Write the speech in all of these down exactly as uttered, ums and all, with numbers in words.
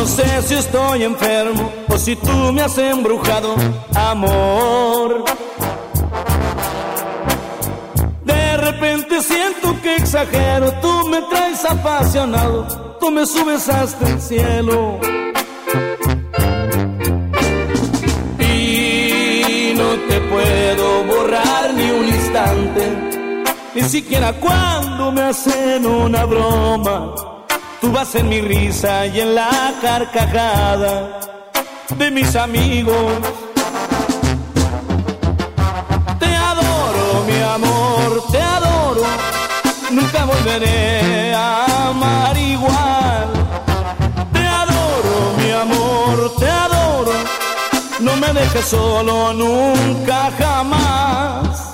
no sé si estoy enfermo o si tú me has embrujado, amor. De repente siento que exagero, tú me traes apasionado, tú me subes hasta el cielo. Y no te puedo borrar ni un instante, ni siquiera cuando me hacen una broma. Tú vas en mi risa y en la carcajada de mis amigos. Te adoro, mi amor, te adoro. Nunca volveré a amar igual. Te adoro, mi amor, te adoro. No me dejes solo nunca jamás.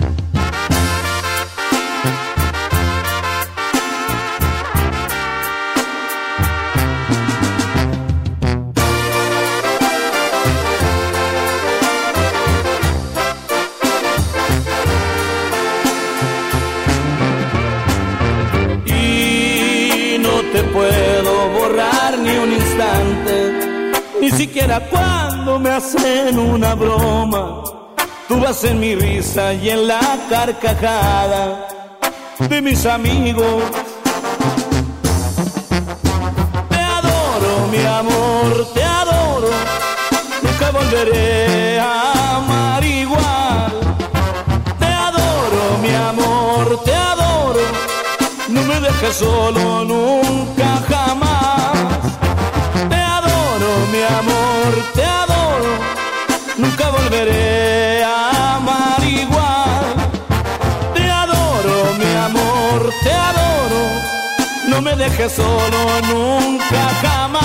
No te puedo borrar ni un instante, ni siquiera cuando me hacen una broma. Tú vas en mi risa y en la carcajada de mis amigos. Te adoro, mi amor, te adoro. Nunca volveré a amar igual. Te adoro, mi amor, te adoro. No me dejes solo nunca jamás. Te adoro, mi amor, te adoro. Nunca volveré a amar igual. Te adoro, mi amor, te adoro. No me dejes solo nunca jamás.